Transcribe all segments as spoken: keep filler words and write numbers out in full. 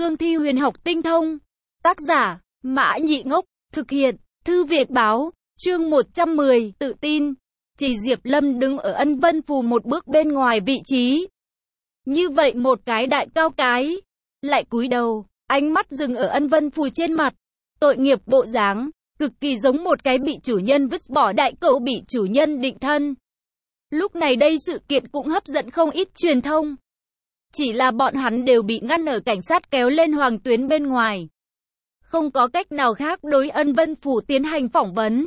cương thi huyền học tinh thông. Tác giả, Mã Nhị Ngốc, thực hiện, Thư Việt Báo, chương một trăm mười, tự tin. Chỉ Diệp Lâm đứng ở Ân Vân Phù một bước bên ngoài vị trí. Như vậy một cái đại cao cái, lại cúi đầu, ánh mắt dừng ở Ân Vân Phù trên mặt. Tội nghiệp bộ dáng, cực kỳ giống một cái bị chủ nhân vứt bỏ đại cậu bị chủ nhân định thân. Lúc này đây sự kiện cũng hấp dẫn không ít truyền thông. Chỉ là bọn hắn đều bị ngăn ở cảnh sát kéo lên hoàng tuyến bên ngoài. Không có cách nào khác đối Ân Vân Phù tiến hành phỏng vấn.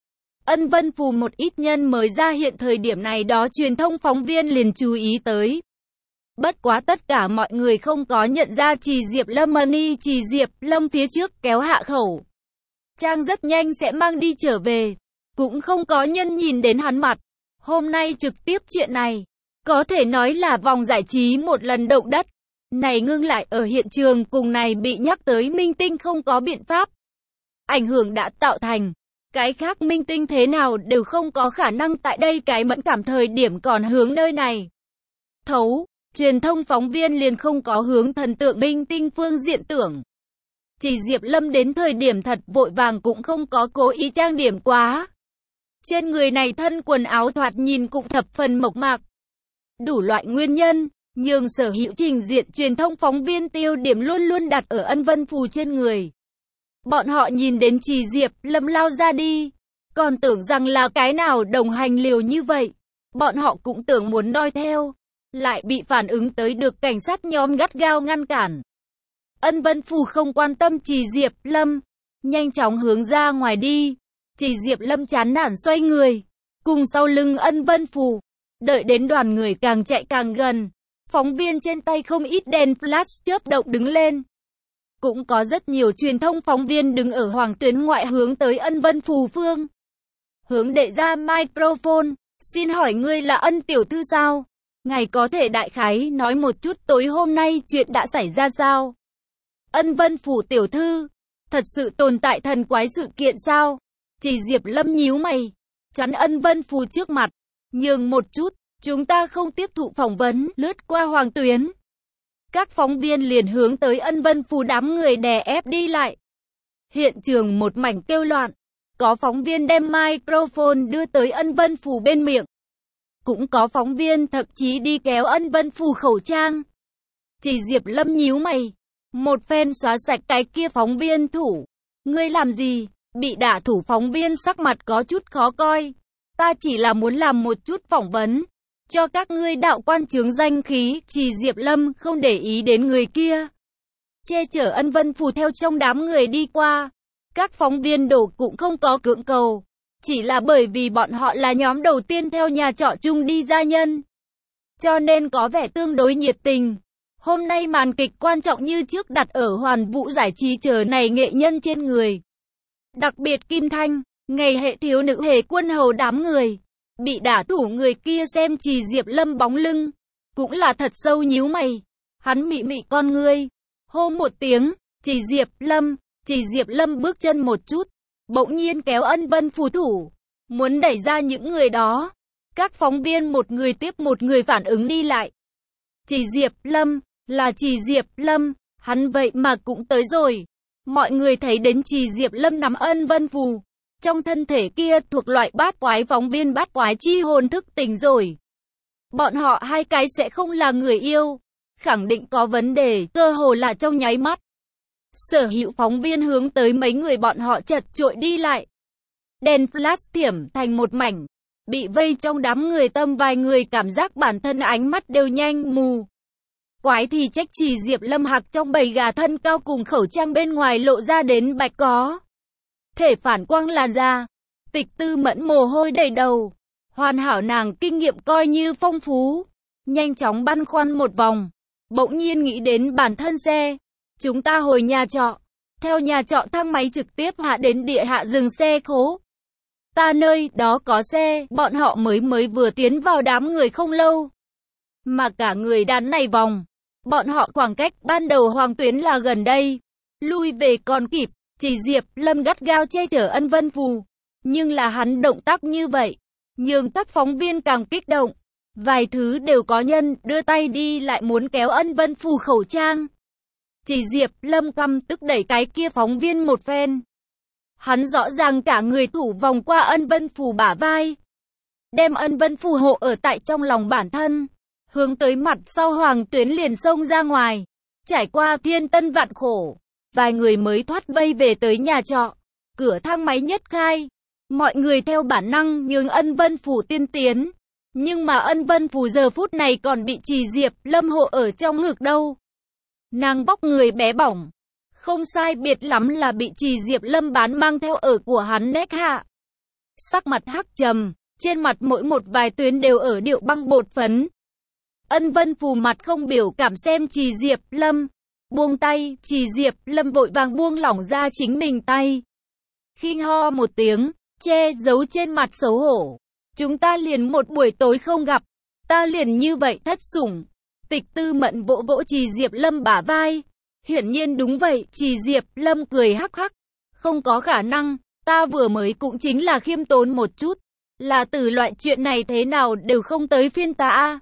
Ân Vân Phù một ít nhân mới ra hiện thời điểm này đó truyền thông phóng viên liền chú ý tới. Bất quá tất cả mọi người không có nhận ra Chỉ Diệp Lâm Money Chỉ Diệp Lâm phía trước kéo hạ khẩu. Trang rất nhanh sẽ mang đi trở về. Cũng không có nhân nhìn đến hắn mặt. Hôm nay trực tiếp chuyện này. Có thể nói là vòng giải trí một lần động đất. Này ngưng lại ở hiện trường cùng này bị nhắc tới minh tinh không có biện pháp. Ảnh hưởng đã tạo thành. Cái khác minh tinh thế nào đều không có khả năng tại đây cái mẫn cảm thời điểm còn hướng nơi này. Thấu, truyền thông phóng viên liền không có hướng thần tượng minh tinh phương diện tưởng. Chỉ Diệp Lâm đến thời điểm thật vội vàng cũng không có cố ý trang điểm quá. Trên người này thân quần áo thoạt nhìn cũng thập phần mộc mạc. Đủ loại nguyên nhân, nhưng sở hữu trình diện truyền thông phóng viên tiêu điểm luôn luôn đặt ở Ân Vân Phù trên người. Bọn họ nhìn đến Chỉ Diệp Lâm lao ra đi, còn tưởng rằng là cái nào đồng hành liều như vậy. Bọn họ cũng tưởng muốn đoi theo, lại bị phản ứng tới được cảnh sát nhóm gắt gao ngăn cản. Ân Vân Phù không quan tâm Chỉ Diệp Lâm, nhanh chóng hướng ra ngoài đi. Chỉ Diệp Lâm chán nản xoay người, cùng sau lưng Ân Vân Phù. Đợi đến đoàn người càng chạy càng gần, phóng viên trên tay không ít đèn flash chớp động đứng lên. Cũng có rất nhiều truyền thông phóng viên đứng ở hoàng tuyến ngoại hướng tới Ân Vân Phù phương. Hướng đệ ra microphone, xin hỏi ngươi là Ân tiểu thư sao? Ngài có thể đại khái nói một chút tối hôm nay chuyện đã xảy ra sao? Ân Vân Phù tiểu thư, thật sự tồn tại thần quái sự kiện sao? Chỉ Diệp Lâm nhíu mày, chắn Ân Vân Phù trước mặt, nhường một chút, chúng ta không tiếp thụ phỏng vấn, lướt qua hoàng tuyến. Các phóng viên liền hướng tới Ân Vân Phù đám người đè ép đi lại. Hiện trường một mảnh kêu loạn, có phóng viên đem microphone đưa tới Ân Vân Phù bên miệng. Cũng có phóng viên thậm chí đi kéo Ân Vân Phù khẩu trang. Chỉ Diệp Lâm nhíu mày, một phen xóa sạch cái kia phóng viên thủ. Ngươi làm gì? Bị đả thủ phóng viên sắc mặt có chút khó coi. Ta chỉ là muốn làm một chút phỏng vấn, cho các ngươi đạo quan chướng danh khí. Chỉ Diệp Lâm không để ý đến người kia, che chở Ân Vân Phù theo trong đám người đi qua. Các phóng viên đổ cũng không có cưỡng cầu, chỉ là bởi vì bọn họ là nhóm đầu tiên theo nhà trọ chung đi gia nhân, cho nên có vẻ tương đối nhiệt tình. Hôm nay màn kịch quan trọng như trước đặt ở Hoàn Vũ giải trí chờ này nghệ nhân trên người. Đặc biệt Kim Thanh, ngày hệ thiếu nữ hề quân hầu đám người. Bị đả thủ người kia xem Chỉ Diệp Lâm bóng lưng, cũng là thật sâu nhíu mày. Hắn mị mị con ngươi, hô một tiếng, Chỉ Diệp Lâm. Chỉ Diệp Lâm bước chân một chút, bỗng nhiên kéo Ân Vân Phù thủ, muốn đẩy ra những người đó. Các phóng viên một người tiếp một người phản ứng đi lại. Chỉ Diệp Lâm, là Chỉ Diệp Lâm, hắn vậy mà cũng tới rồi. Mọi người thấy đến Chỉ Diệp Lâm nắm Ân Vân Phù, trong thân thể kia thuộc loại bát quái, phóng viên bát quái chi hồn thức tỉnh rồi. Bọn họ hai cái sẽ không là người yêu, khẳng định có vấn đề, cơ hồ là trong nháy mắt. Sở hữu phóng viên hướng tới mấy người bọn họ chật chội đi lại. Đèn flash thiểm thành một mảnh, bị vây trong đám người, tâm vài người cảm giác bản thân ánh mắt đều nhanh mù. Quái thì trách Chỉ Diệp Lâm hạc trong bầy gà thân cao cùng khẩu trang bên ngoài lộ ra đến bạch có thể phản quang làn da. Tịch Tư Mẫn mồ hôi đầy đầu, hoàn hảo nàng kinh nghiệm coi như phong phú, nhanh chóng băn khoăn một vòng, bỗng nhiên nghĩ đến bản thân xe. Chúng ta hồi nhà trọ, theo nhà trọ thang máy trực tiếp hạ đến địa hạ dừng xe khố. Ta nơi đó có xe, bọn họ mới mới vừa tiến vào đám người không lâu. Mà cả người đàn này vòng, bọn họ khoảng cách ban đầu hoàng tuyến là gần đây. Lui về còn kịp. Chỉ Diệp Lâm gắt gao che chở Ân Vân Phù, nhưng là hắn động tác như vậy, nhường các phóng viên càng kích động. Vài thứ đều có nhân đưa tay đi lại muốn kéo Ân Vân Phù khẩu trang. Chỉ Diệp Lâm căm tức đẩy cái kia phóng viên một phen. Hắn rõ ràng cả người thủ vòng qua Ân Vân Phù bả vai, đem Ân Vân Phù hộ ở tại trong lòng bản thân, hướng tới mặt sau Hoàng Tuyến liền xông ra ngoài. Trải qua thiên tân vạn khổ, vài người mới thoát vây về tới nhà trọ. Cửa thang máy nhất khai, mọi người theo bản năng nhường Ân Vân Phù tiên tiến. Nhưng mà Ân Vân Phù giờ phút này còn bị Chỉ Diệp Lâm hộ ở trong ngực đâu. Nàng vóc người bé bỏng, không sai biệt lắm là bị Chỉ Diệp Lâm bán mang theo ở của hắn nét hạ. Sắc mặt hắc trầm, trên mặt mỗi một vài tuyến đều ở điệu băng bột phấn. Ân Vân Phù mặt không biểu cảm xem Chỉ Diệp Lâm, buông tay, Chỉ Diệp Lâm vội vàng buông lỏng ra chính mình tay. Khinh ho một tiếng, che giấu trên mặt xấu hổ. Chúng ta liền một buổi tối không gặp, ta liền như vậy thất sủng. Tịch Tư Mẫn vỗ vỗ Chỉ Diệp Lâm bả vai. Hiển nhiên đúng vậy, Chỉ Diệp Lâm cười hắc hắc. Không có khả năng, ta vừa mới cũng chính là khiêm tốn một chút. Là từ loại chuyện này thế nào đều không tới phiên ta a.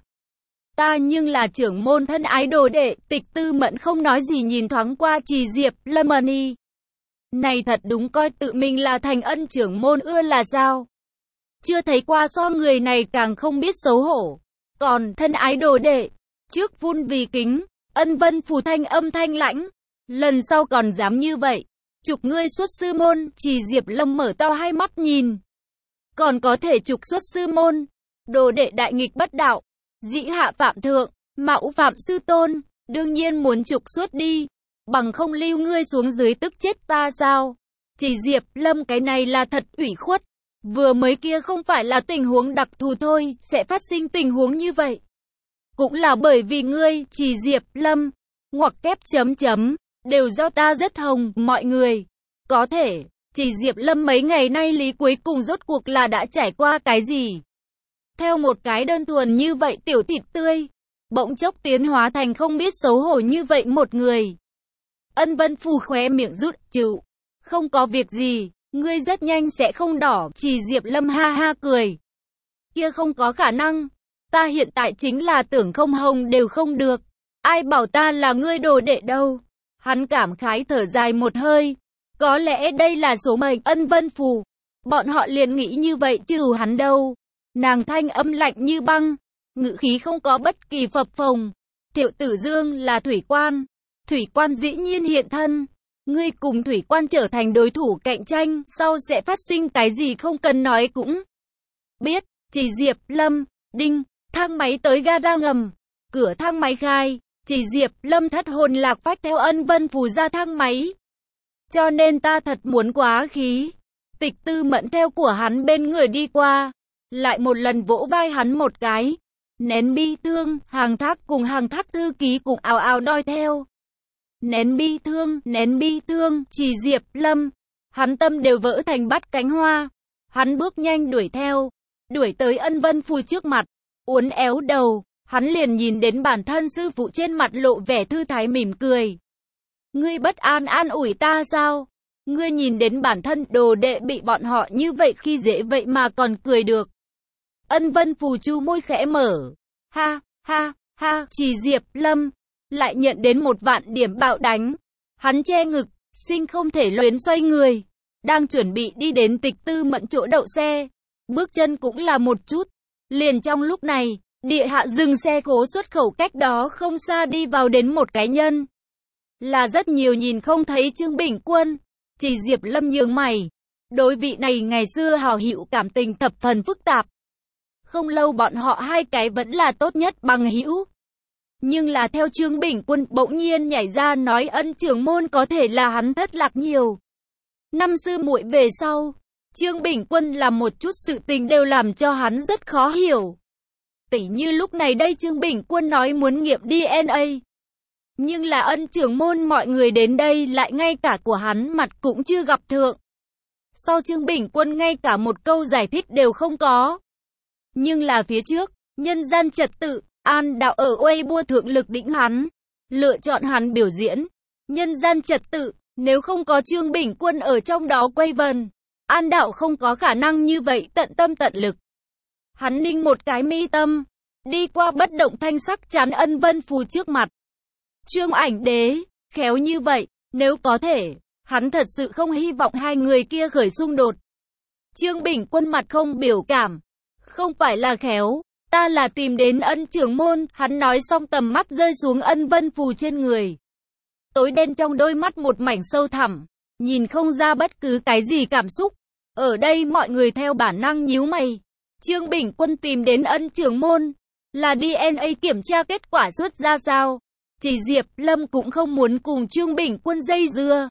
Ta nhưng là trưởng môn thân ái đồ đệ. Tịch Tư Mẫn không nói gì nhìn thoáng qua Chỉ Diệp Lâm Mani. Này thật đúng coi tự mình là thành ân trưởng môn ưa là sao? Chưa thấy qua so người này càng không biết xấu hổ. Còn thân ái đồ đệ, trước vun vì kính, Ân Vân Phù thanh âm thanh lãnh. Lần sau còn dám như vậy, trục ngươi xuất sư môn. Chỉ Diệp Lâm mở to hai mắt nhìn. Còn có thể trục xuất sư môn? Đồ đệ đại nghịch bất đạo, dĩ hạ phạm thượng, mạo phạm sư tôn, đương nhiên muốn trục xuất đi. Bằng không lưu ngươi xuống dưới tức chết ta sao? Chỉ Diệp Lâm cái này là thật ủy khuất. Vừa mới kia không phải là tình huống đặc thù thôi, sẽ phát sinh tình huống như vậy. Cũng là bởi vì ngươi, Chỉ Diệp Lâm, ngoặc kép chấm chấm, đều do ta rất hồng, mọi người. Có thể, Chỉ Diệp Lâm mấy ngày nay lý cuối cùng rốt cuộc là đã trải qua cái gì? Theo một cái đơn thuần như vậy tiểu thịt tươi, bỗng chốc tiến hóa thành không biết xấu hổ như vậy một người. Ân Vân Phù khóe miệng rút chịu. Không có việc gì, ngươi rất nhanh sẽ không đỏ. Chỉ Diệp Lâm ha ha cười. Kia không có khả năng. Ta hiện tại chính là tưởng không hồng đều không được. Ai bảo ta là ngươi đồ đệ đâu. Hắn cảm khái thở dài một hơi. Có lẽ đây là số mệnh Ân Vân Phù. Bọn họ liền nghĩ như vậy chứ hắn đâu. Nàng thanh âm lạnh như băng. Ngữ khí không có bất kỳ phập phồng. Thiệu Tử Dương là thủy quan. Thủy quan dĩ nhiên hiện thân. Ngươi cùng thủy quan trở thành đối thủ cạnh tranh, sau sẽ phát sinh cái gì không cần nói cũng biết. Chỉ Diệp Lâm, đinh, thang máy tới gara ngầm. Cửa thang máy khai, Chỉ Diệp Lâm thất hồn lạc phách theo Ân Vân Phù ra thang máy. Cho nên ta thật muốn quá khí. Tịch Tư Mẫn theo của hắn bên người đi qua, lại một lần vỗ vai hắn một cái. Nén bi thương, Hàng Thác cùng Hàng Thác thư ký cũng ào ào đoi theo. Nén bi thương, nén bi thương, Chỉ Diệp Lâm, hắn tâm đều vỡ thành bát cánh hoa. Hắn bước nhanh đuổi theo, đuổi tới Ân Vân Phù trước mặt, uốn éo đầu, hắn liền nhìn đến bản thân sư phụ trên mặt lộ vẻ thư thái mỉm cười. Ngươi bất an an ủi ta sao? Ngươi nhìn đến bản thân đồ đệ bị bọn họ như vậy khi dễ vậy mà còn cười được. Ân Vân Phù chu môi khẽ mở, ha, ha, ha, Chỉ Diệp Lâm lại nhận đến một vạn điểm bạo đánh. Hắn che ngực, sinh không thể luyến xoay người, đang chuẩn bị đi đến Tịch Tư Mẫn chỗ đậu xe. Bước chân cũng là một chút. Liền trong lúc này, địa hạ dừng xe cố xuất khẩu cách đó không xa đi vào đến một cái nhân. Là rất nhiều nhìn không thấy Trương Bình Quân. Chỉ Diệp Lâm nhướng mày. Đối vị này ngày xưa hào hữu cảm tình thập phần phức tạp. Không lâu bọn họ hai cái vẫn là tốt nhất bằng hữu. Nhưng là theo Trương Bình Quân bỗng nhiên nhảy ra nói Ân trưởng môn có thể là hắn thất lạc nhiều năm sư muội về sau. Trương Bình Quân làm một chút sự tình đều làm cho hắn rất khó hiểu. Tỉ như lúc này đây Trương Bình Quân nói muốn nghiệm đê en a. Nhưng là Ân trưởng môn mọi người đến đây lại ngay cả của hắn mặt cũng chưa gặp thượng. Sau Trương Bình Quân ngay cả một câu giải thích đều không có. Nhưng là phía trước, nhân gian trật tự, An Đạo ở Weibo thượng lực đỉnh hắn, lựa chọn hắn biểu diễn. Nhân gian trật tự, nếu không có Trương Bình Quân ở trong đó quay vần, An Đạo không có khả năng như vậy tận tâm tận lực. Hắn ninh một cái mi tâm, đi qua bất động thanh sắc chắn Ân Vân Phù trước mặt. Trương Ảnh Đế, khéo như vậy, nếu có thể, hắn thật sự không hy vọng hai người kia khởi xung đột. Trương Bình Quân mặt không biểu cảm. Không phải là khéo, ta là tìm đến Ân trưởng môn, hắn nói xong tầm mắt rơi xuống Ân Vân Phù trên người. Tối đen trong đôi mắt một mảnh sâu thẳm, nhìn không ra bất cứ cái gì cảm xúc. Ở đây mọi người theo bản năng nhíu mày. Trương Bình Quân tìm đến Ân trưởng môn, là đê en a kiểm tra kết quả xuất ra sao? Chỉ Diệp Lâm cũng không muốn cùng Trương Bình Quân dây dưa.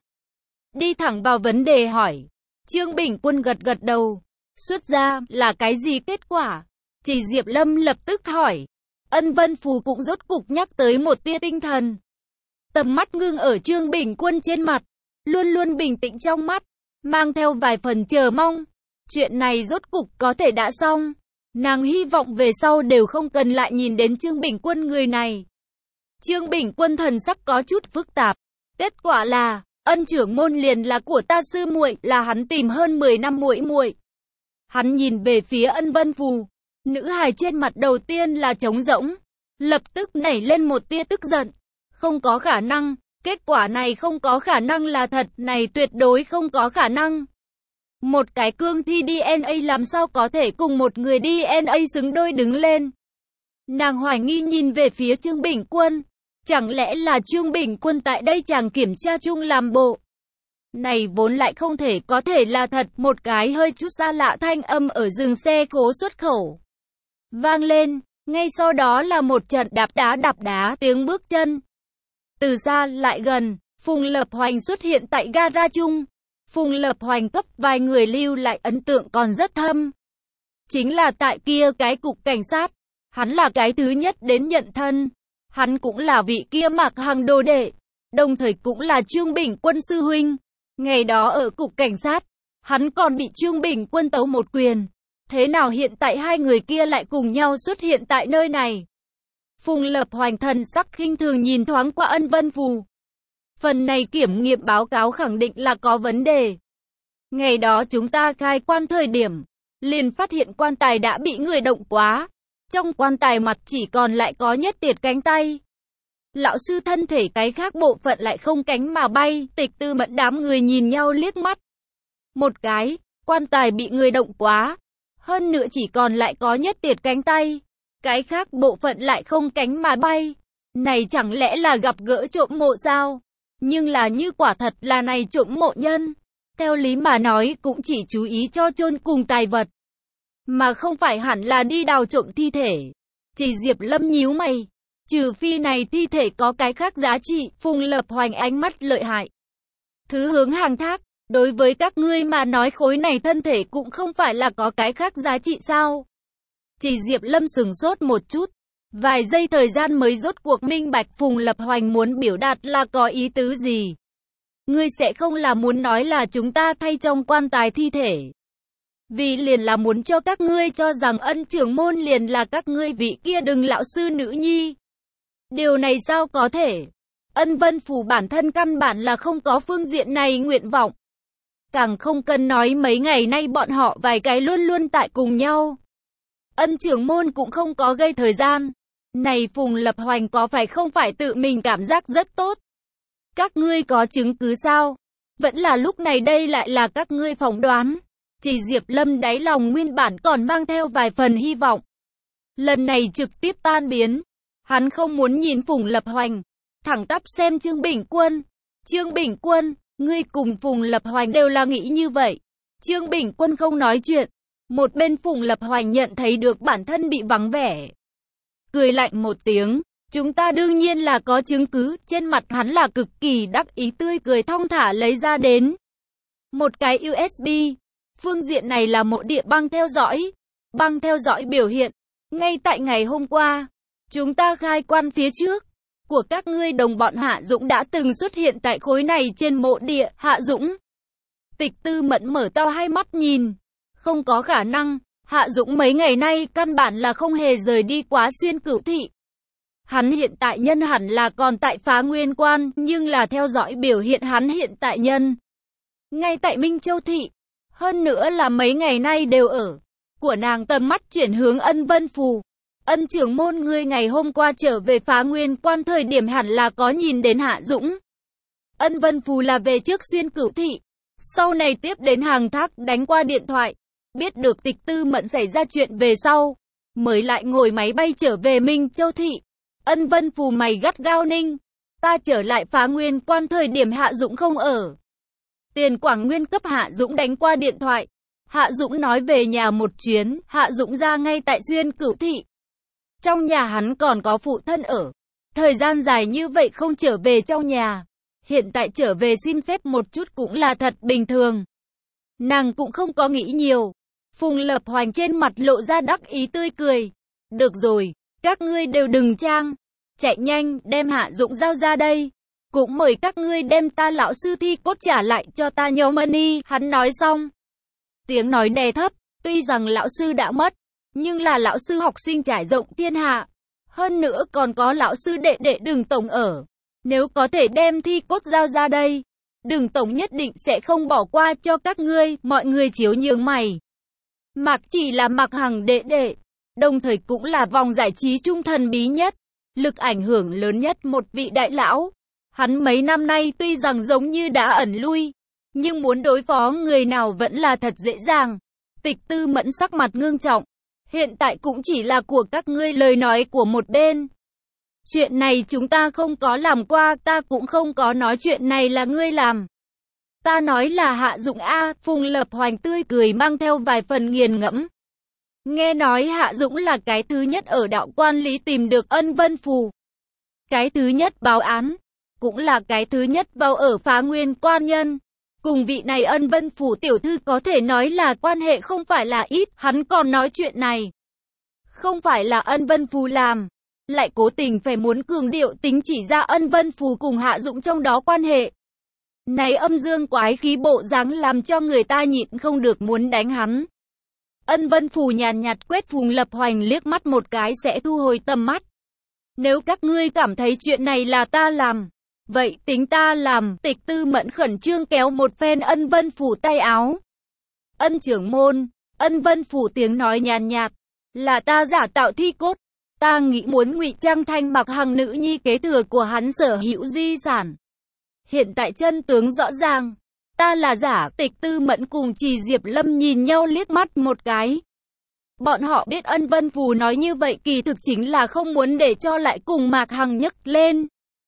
Đi thẳng vào vấn đề hỏi. Trương Bình Quân gật gật đầu. Xuất ra là cái gì kết quả? Chỉ Diệp Lâm lập tức hỏi. Ân Vân Phù cũng rốt cục nhắc tới một tia tinh thần. Tầm mắt ngưng ở Trương Bình Quân trên mặt, luôn luôn bình tĩnh trong mắt, mang theo vài phần chờ mong. Chuyện này rốt cục có thể đã xong. Nàng hy vọng về sau đều không cần lại nhìn đến Trương Bình Quân người này. Trương Bình Quân thần sắc có chút phức tạp. Kết quả là, Ân trưởng môn liền là của ta sư muội, là hắn tìm hơn mười năm muội muội. Hắn nhìn về phía Ân Vân Phù, nữ hài trên mặt đầu tiên là trống rỗng, lập tức nảy lên một tia tức giận. Không có khả năng, kết quả này không có khả năng là thật, này tuyệt đối không có khả năng. Một cái cương thi đê en a làm sao có thể cùng một người đê en a xứng đôi đứng lên. Nàng hoài nghi nhìn về phía Trương Bình Quân. Chẳng lẽ là Trương Bình Quân tại đây chàng kiểm tra chung làm bộ? Này vốn lại không thể có thể là thật. Một cái hơi chút xa lạ thanh âm ở dừng xe cố xuất khẩu vang lên. Ngay sau đó là một trận đạp đá đạp đá tiếng bước chân. Từ xa lại gần, Phùng Lập Hoành xuất hiện tại gara chung. Phùng Lập Hoành cấp vài người lưu lại ấn tượng còn rất thâm. Chính là tại kia cái cục cảnh sát. Hắn là cái thứ nhất đến nhận thân. Hắn cũng là vị kia Mạc Hằng đồ đệ, đồng thời cũng là Trương Bình Quân sư huynh. Ngày đó ở cục cảnh sát, hắn còn bị Trương Bình Quân tấu một quyền. Thế nào hiện tại hai người kia lại cùng nhau xuất hiện tại nơi này? Phùng Lập Hoành thần sắc khinh thường nhìn thoáng qua Ân Vân Phù. Phần này kiểm nghiệm báo cáo khẳng định là có vấn đề. Ngày đó chúng ta khai quan thời điểm, liền phát hiện quan tài đã bị người động quá. Trong quan tài mặt chỉ còn lại có nhất tiệt cánh tay. Lão sư thân thể cái khác bộ phận lại không cánh mà bay. Tịch Tư Mẫn đám người nhìn nhau liếc mắt. Một cái, quan tài bị người động quá. Hơn nữa chỉ còn lại có nhất tiệt cánh tay. Cái khác bộ phận lại không cánh mà bay. Này chẳng lẽ là gặp gỡ trộm mộ sao? Nhưng là như quả thật là này trộm mộ nhân. Theo lý mà nói cũng chỉ chú ý cho chôn cùng tài vật. Mà không phải hẳn là đi đào trộm thi thể. Chỉ Diệp Lâm nhíu mày. Trừ phi này thi thể có cái khác giá trị. Phùng Lập Hoành ánh mắt lợi hại. Thứ hướng hàng thác. Đối với các ngươi mà nói khối này thân thể cũng không phải là có cái khác giá trị sao? Chỉ Diệp Lâm sừng sốt một chút. Vài giây thời gian mới rốt cuộc minh bạch Phùng Lập Hoành muốn biểu đạt là có ý tứ gì. Ngươi sẽ không là muốn nói là chúng ta thay trong quan tài thi thể. Vì liền là muốn cho các ngươi cho rằng Ân trưởng môn liền là các ngươi vị kia đừng lão sư nữ nhi. Điều này sao có thể? Ân Vân Phù bản thân căn bản là không có phương diện này nguyện vọng. Càng không cần nói mấy ngày nay bọn họ vài cái luôn luôn tại cùng nhau. Ân trưởng môn cũng không có gây thời gian. Này Phùng Lập Hoành có phải không phải tự mình cảm giác rất tốt? Các ngươi có chứng cứ sao? Vẫn là lúc này đây lại là các ngươi phỏng đoán. Chỉ Diệp Lâm đáy lòng nguyên bản còn mang theo vài phần hy vọng. Lần này trực tiếp tan biến. Hắn không muốn nhìn Phùng Lập Hoành. Thẳng tắp xem Trương Bình Quân. Trương Bình Quân, ngươi cùng Phùng Lập Hoành đều là nghĩ như vậy. Trương Bình Quân không nói chuyện. Một bên Phùng Lập Hoành nhận thấy được bản thân bị vắng vẻ. Cười lạnh một tiếng. Chúng ta đương nhiên là có chứng cứ. Trên mặt hắn là cực kỳ đắc ý tươi cười thong thả lấy ra đến. Một cái u ét bê. Phương diện này là một địa băng theo dõi. Băng theo dõi biểu hiện. Ngay tại ngày hôm qua, chúng ta khai quan phía trước của các ngươi đồng bọn Hạ Dũng đã từng xuất hiện tại khối này trên mộ địa. Hạ Dũng. Tịch Tư Mẫn mở to hai mắt nhìn. Không có khả năng. Hạ Dũng mấy ngày nay căn bản là không hề rời đi quá Xuyên Cửu Thị. Hắn hiện tại nhân hẳn là còn tại Phá Nguyên Quan, nhưng là theo dõi biểu hiện hắn hiện tại nhân ngay tại Minh Châu Thị. Hơn nữa là mấy ngày nay đều ở. Của nàng tầm mắt chuyển hướng Ân Vân Phù. Ân trưởng môn ngươi ngày hôm qua trở về Phá Nguyên Quan thời điểm hẳn là có nhìn đến Hạ Dũng. Ân Vân Phù là về trước Xuyên Cửu Thị, sau này tiếp đến Hàng Thác đánh qua điện thoại, biết được Tịch Tư Mẫn xảy ra chuyện về sau, mới lại ngồi máy bay trở về Minh Châu Thị. Ân Vân Phù mày gắt gao ninh, ta trở lại Phá Nguyên Quan thời điểm Hạ Dũng không ở. Tiền Quảng Nguyên cấp Hạ Dũng đánh qua điện thoại. Hạ Dũng nói về nhà một chuyến, Hạ Dũng ra ngay tại Xuyên Cửu Thị. Trong nhà hắn còn có phụ thân ở. Thời gian dài như vậy không trở về trong nhà. Hiện tại trở về xin phép một chút cũng là thật bình thường. Nàng cũng không có nghĩ nhiều. Phùng Lập Hoành trên mặt lộ ra đắc ý tươi cười. Được rồi, các ngươi đều đừng trang. Chạy nhanh, đem Hạ Dũng giao ra đây. Cũng mời các ngươi đem ta lão sư thi cốt trả lại cho ta nhớ money. Hắn nói xong. Tiếng nói đè thấp, tuy rằng lão sư đã mất, nhưng là lão sư học sinh trải rộng thiên hạ. Hơn nữa còn có lão sư đệ đệ Đường Tổng ở. Nếu có thể đem thi cốt giao ra đây, Đường Tổng nhất định sẽ không bỏ qua cho các ngươi. Mọi người chiếu nhướng mày. Mạc chỉ là Mạc Hằng đệ đệ, đồng thời cũng là vòng giải trí trung thần bí nhất, lực ảnh hưởng lớn nhất một vị đại lão. Hắn mấy năm nay tuy rằng giống như đã ẩn lui, nhưng muốn đối phó người nào vẫn là thật dễ dàng. Tịch Tư Mẫn sắc mặt ngưng trọng. Hiện tại cũng chỉ là của các ngươi lời nói của một bên. Chuyện này chúng ta không có làm qua, ta cũng không có nói chuyện này là ngươi làm. Ta nói là Hạ Dũng A. Phùng Lập Hoành tươi cười mang theo vài phần nghiền ngẫm. Nghe nói Hạ Dũng là cái thứ nhất ở đạo quan lý tìm được Ân Vân Phù. Cái thứ nhất báo án. Cũng là cái thứ nhất vào ở Phá Nguyên Quan nhân. Cùng vị này Ân Vân Phù tiểu thư có thể nói là quan hệ không phải là ít. Hắn còn nói chuyện này không phải là Ân Vân Phù làm, lại cố tình phải muốn cường điệu tính chỉ ra Ân Vân Phù cùng Hạ Dũng trong đó quan hệ. Này âm dương quái khí bộ dáng làm cho người ta nhịn không được muốn đánh hắn. Ân Vân Phù nhàn nhạt quét Phùng Lập Hoành liếc mắt một cái sẽ thu hồi tầm mắt. Nếu các ngươi cảm thấy chuyện này là ta làm, vậy tính ta làm. Tịch Tư Mẫn khẩn trương kéo một phen Ân Vân Phù tay áo. Ân trưởng môn, Ân Vân Phù tiếng nói nhàn nhạt, là ta giả tạo thi cốt. Ta nghĩ muốn ngụy trang thành Mạc Hằng nữ nhi kế thừa của hắn sở hữu di sản. Hiện tại chân tướng rõ ràng, ta là giả. Tịch Tư Mẫn cùng Trì Diệp Lâm nhìn nhau liếc mắt một cái. Bọn họ biết Ân Vân Phù nói như vậy kỳ thực chính là không muốn để cho lại cùng Mạc Hằng nhấc lên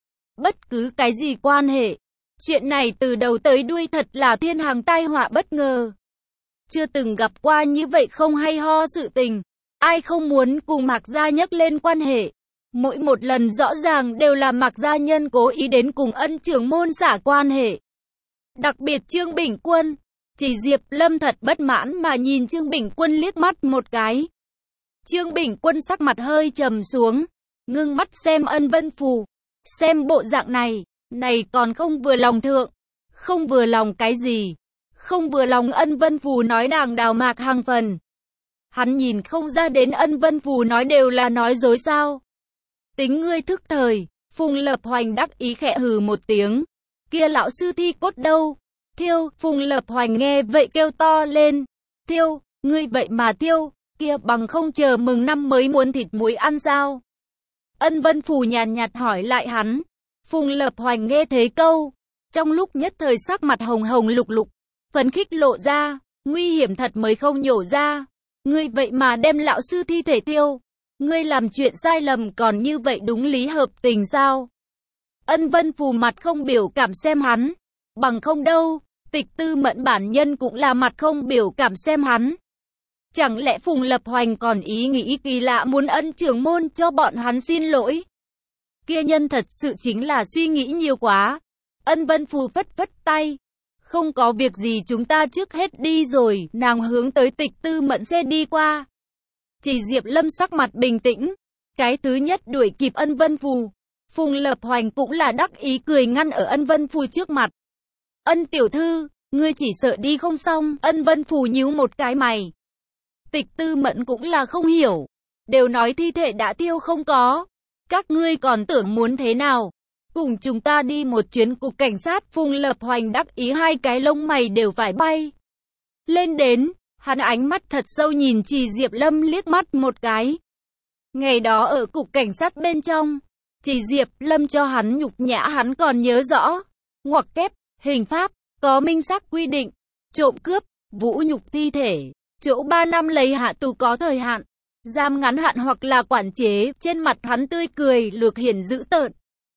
bất cứ cái gì quan hệ. Chuyện này từ đầu tới đuôi thật là thiên hàng tai họa bất ngờ. Chưa từng gặp qua như vậy không hay ho sự tình. Ai không muốn cùng Mạc gia nhấc lên quan hệ. Mỗi một lần rõ ràng đều là Mạc gia nhân cố ý đến cùng Ân trưởng môn xả quan hệ. Đặc biệt Trương Bình Quân. Chỉ Diệp Lâm thật bất mãn mà nhìn Trương Bình Quân liếc mắt một cái. Trương Bình Quân sắc mặt hơi trầm xuống, ngưng mắt xem Ân Vân Phù. Xem bộ dạng này, này còn không vừa lòng thượng. Không vừa lòng cái gì? Không vừa lòng Ân Vân Phù nói nàng đào Mạc Hằng phần. Hắn nhìn không ra đến Ân Vân Phù nói đều là nói dối sao? Tính ngươi thức thời. Phùng Lập Hoành đắc ý khẽ hừ một tiếng. Kia lão sư thi cốt đâu? Thiêu. Phùng Lập Hoành nghe vậy kêu to lên. Thiêu, ngươi vậy mà thiêu, kia bằng không chờ mừng năm mới muốn thịt muối ăn sao? Ân Vân Phù nhàn nhạt hỏi lại hắn. Phùng Lập Hoành nghe thế câu, trong lúc nhất thời sắc mặt hồng hồng lục lục, phấn khích lộ ra, nguy hiểm thật mới không nhổ ra. Ngươi vậy mà đem lão sư thi thể thiêu, ngươi làm chuyện sai lầm còn như vậy đúng lý hợp tình sao? Ân Vân Phù mặt không biểu cảm xem hắn, bằng không đâu. Tịch Tư Mẫn bản nhân cũng là mặt không biểu cảm xem hắn. Chẳng lẽ Phùng Lập Hoành còn ý nghĩ kỳ lạ muốn Ân trưởng môn cho bọn hắn xin lỗi? Kia nhân thật sự chính là suy nghĩ nhiều quá. Ân Vân Phù phất phất tay. Không có việc gì, chúng ta trước hết đi rồi. Nàng hướng tới Tịch Tư Mẫn xe đi qua. Chỉ Diệp Lâm sắc mặt bình tĩnh, cái thứ nhất đuổi kịp Ân Vân Phù. Phùng Lập Hoành cũng là đắc ý cười ngăn ở Ân Vân Phù trước mặt. Ân tiểu thư, ngươi chỉ sợ đi không xong. Ân Vân Phù nhíu một cái mày. Tịch Tư Mẫn cũng là không hiểu. Đều nói thi thể đã tiêu không có. Các ngươi còn tưởng muốn thế nào? Cùng chúng ta đi một chuyến cục cảnh sát. Phùng Lập Hoành đắc ý hai cái lông mày đều phải bay lên đến. Hắn ánh mắt thật sâu nhìn Trì Diệp Lâm liếc mắt một cái. Ngày đó ở cục cảnh sát bên trong, Trì Diệp Lâm cho hắn nhục nhã hắn còn nhớ rõ. ngoặc kép, hình pháp, có minh xác quy định. Trộm cướp, vũ nhục thi thể, chỗ ba năm lấy hạ tù có thời hạn, giam ngắn hạn hoặc là quản chế. Trên mặt hắn tươi cười lược hiển dữ tợn.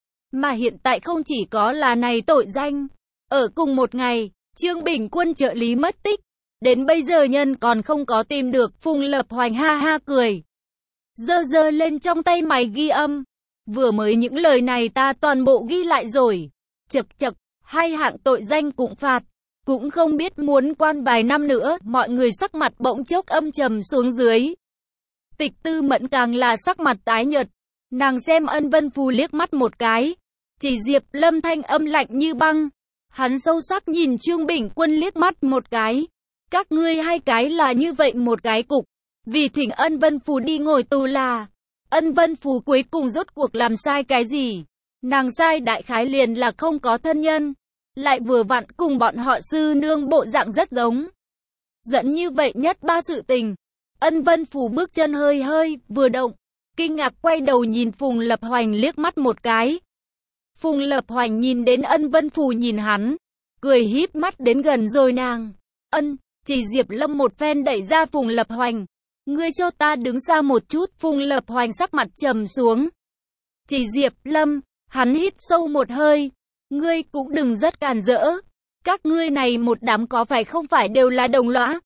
Mà hiện tại không chỉ có là này tội danh. Ở cùng một ngày, Trương Bình Quân trợ lý mất tích. Đến bây giờ nhân còn không có tìm được. Phùng Lập Hoành ha ha cười, giơ giơ lên trong tay máy ghi âm. Vừa mới những lời này ta toàn bộ ghi lại rồi. Chật chật, hai hạng tội danh cũng phạt. Cũng không biết muốn quan vài năm nữa. Mọi người sắc mặt bỗng chốc âm trầm xuống dưới. Tịch Tư Mẫn càng là sắc mặt tái nhợt. Nàng xem Ân Vân Phù liếc mắt một cái. Chỉ Diệp Lâm thanh âm lạnh như băng. Hắn sâu sắc nhìn Trương Bình Quân liếc mắt một cái. Các ngươi hai cái là như vậy một cái cục. Vì thỉnh Ân Vân Phù đi ngồi tù là. Ân Vân Phù cuối cùng rốt cuộc làm sai cái gì? Nàng sai đại khái liền là không có thân nhân. Lại vừa vặn cùng bọn họ sư nương bộ dạng rất giống. Dẫn như vậy nhất ba sự tình. Ân Vân Phù bước chân hơi hơi, vừa động. Kinh ngạc quay đầu nhìn Phùng Lập Hoành liếc mắt một cái. Phùng Lập Hoành nhìn đến Ân Vân Phù nhìn hắn. Cười híp mắt đến gần rồi nàng. Ân, chỉ Diệp Lâm một phen đẩy ra Phùng Lập Hoành. Ngươi cho ta đứng xa một chút. Phùng Lập Hoành sắc mặt trầm xuống. Chỉ Diệp Lâm, hắn hít sâu một hơi. Ngươi cũng đừng rất càn rỡ. Các ngươi này một đám có phải không phải đều là đồng lõa.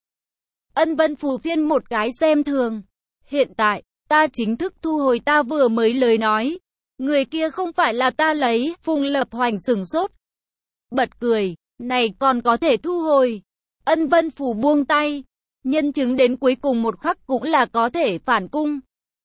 Ân Vân Phù phiên một cái xem thường. Hiện tại, ta chính thức thu hồi ta vừa mới lời nói. Người kia không phải là ta lấy. Phùng Lập Hoành sửng sốt. Bật cười, này còn có thể thu hồi. Ân Vân Phù buông tay. Nhân chứng đến cuối cùng một khắc cũng là có thể phản cung.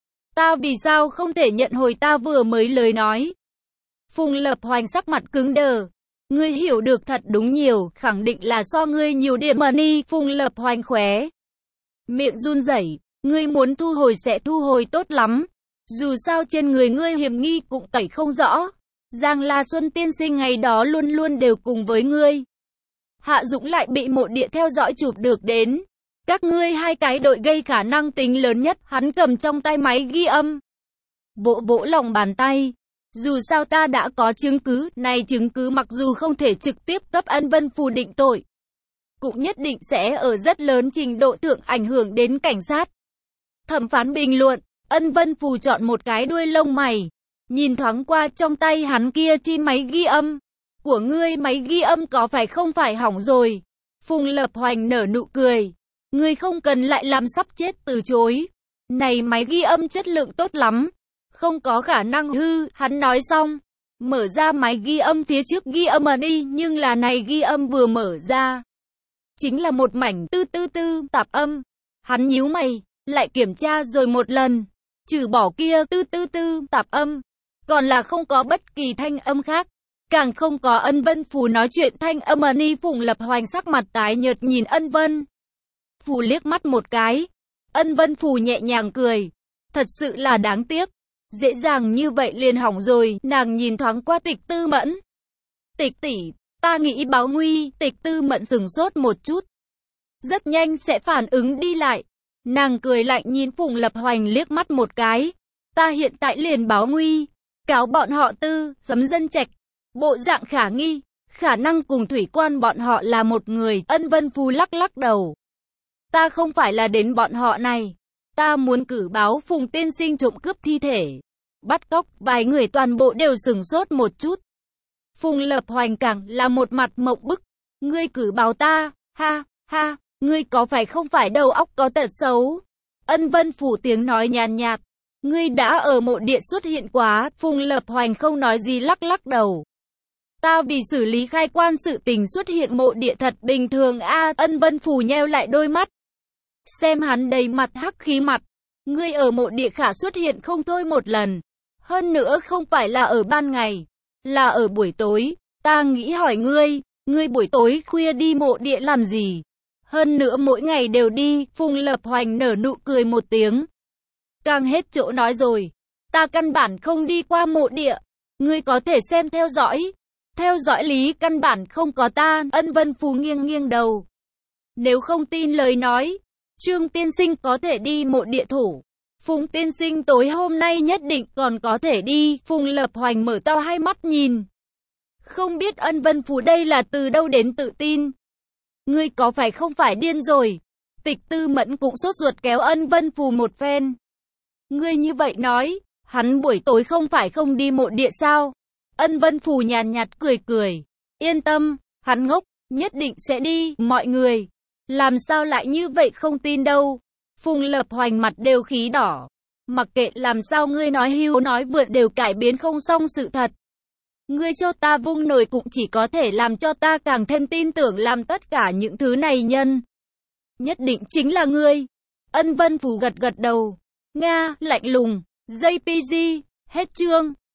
Ta vì sao không thể nhận hồi ta vừa mới lời nói. Phùng Lập Hoành sắc mặt cứng đờ. Ngươi hiểu được thật đúng nhiều, khẳng định là so ngươi nhiều điểm money. Phùng Lập Hoành khóe miệng run rẩy. Ngươi muốn thu hồi sẽ thu hồi tốt lắm. Dù sao trên người ngươi hiểm nghi cũng tẩy không rõ. Giang La Xuân tiên sinh ngày đó luôn luôn đều cùng với ngươi. Hạ Dũng lại bị Mộ Địa theo dõi chụp được đến. Các ngươi hai cái đội gây khả năng tính lớn nhất. Hắn cầm trong tay máy ghi âm. Vỗ vỗ lòng bàn tay. Dù sao ta đã có chứng cứ. Này chứng cứ mặc dù không thể trực tiếp cấp Ân Vân Phù định tội, cũng nhất định sẽ ở rất lớn trình độ thượng ảnh hưởng đến cảnh sát. Thẩm phán bình luận. Ân Vân Phù chọn một cái đuôi lông mày. Nhìn thoáng qua trong tay hắn kia chi máy ghi âm. Của ngươi máy ghi âm có phải không phải hỏng rồi? Phùng Lập Hoành nở nụ cười. Ngươi không cần lại làm sắp chết từ chối. Này máy ghi âm chất lượng tốt lắm. Không có khả năng hư. Hắn nói xong. Mở ra máy ghi âm phía trước ghi âm đi. Nhưng là này ghi âm vừa mở ra. Chính là một mảnh tư tư tư tạp âm. Hắn nhíu mày. Lại kiểm tra rồi một lần. Trừ bỏ kia tư tư tư tạp âm. Còn là không có bất kỳ thanh âm khác. Càng không có Ân Vân Phù nói chuyện thanh âm ni. Phùng Lập Hoành sắc mặt tái nhợt nhìn Ân Vân Phù liếc mắt một cái. Ân Vân Phù nhẹ nhàng cười. Thật sự là đáng tiếc. Dễ dàng như vậy liền hỏng rồi. Nàng nhìn thoáng qua Tịch Tư Mẫn. Tịch tỷ, ta nghĩ báo nguy. Tịch Tư Mẫn sửng sốt một chút. Rất nhanh sẽ phản ứng đi lại. Nàng cười lạnh nhìn Phùng Lập Hoành liếc mắt một cái. Ta hiện tại liền báo nguy. Cáo bọn họ Tư, Sấm Dân Trạch. Bộ dạng khả nghi. Khả năng cùng thủy quan bọn họ là một người. Ân Vân Phù lắc lắc đầu. Ta không phải là đến bọn họ này. Ta muốn cử báo Phùng tiên sinh trộm cướp thi thể. Bắt cóc. Vài người toàn bộ đều sửng sốt một chút. Phùng Lập Hoành càng là một mặt mộng bức. Ngươi cử báo ta. Ha, ha. Ngươi có phải không phải đầu óc có tật xấu? Ân Vân Phù tiếng nói nhàn nhạt. Ngươi đã ở Mộ Địa xuất hiện quá. Phùng Lập Hoành không nói gì lắc lắc đầu. Ta vì xử lý khai quan sự tình xuất hiện Mộ Địa thật bình thường a. À, Ân Vân Phù nheo lại đôi mắt. Xem hắn đầy mặt hắc khí mặt. Ngươi ở Mộ Địa khả xuất hiện không thôi một lần. Hơn nữa không phải là ở ban ngày. Là ở buổi tối. Ta nghĩ hỏi ngươi. Ngươi buổi tối khuya đi Mộ Địa làm gì? Hơn nữa mỗi ngày đều đi. Phùng Lập Hoành nở nụ cười một tiếng. Càng hết chỗ nói rồi. Ta căn bản không đi qua Mộ Địa. Ngươi có thể xem theo dõi. Theo dõi lý căn bản không có ta. Ân Vân Phù nghiêng nghiêng đầu. Nếu không tin lời nói, Trương tiên sinh có thể đi Mộ Địa thủ. Phùng tiên sinh tối hôm nay nhất định còn có thể đi. Phùng Lập Hoành mở to hai mắt nhìn. Không biết Ân Vân Phù đây là từ đâu đến tự tin. Ngươi có phải không phải điên rồi? Tịch Tư Mẫn cũng sốt ruột kéo Ân Vân Phù một phen. Ngươi như vậy nói, hắn buổi tối không phải không đi mộ địa sao? Ân Vân Phù nhàn nhạt cười cười. Yên tâm, hắn ngốc, nhất định sẽ đi, mọi người. Làm sao lại như vậy không tin đâu. Phùng Lập Hoành mặt đều khí đỏ. Mặc kệ làm sao ngươi nói hưu nói vượn đều cải biến không xong sự thật. Ngươi cho ta vung nổi cũng chỉ có thể làm cho ta càng thêm tin tưởng làm tất cả những thứ này nhân. Nhất định chính là ngươi. Ân Vân Phù gật gật đầu. Nga, lạnh lùng, gi pê giê, hết chương.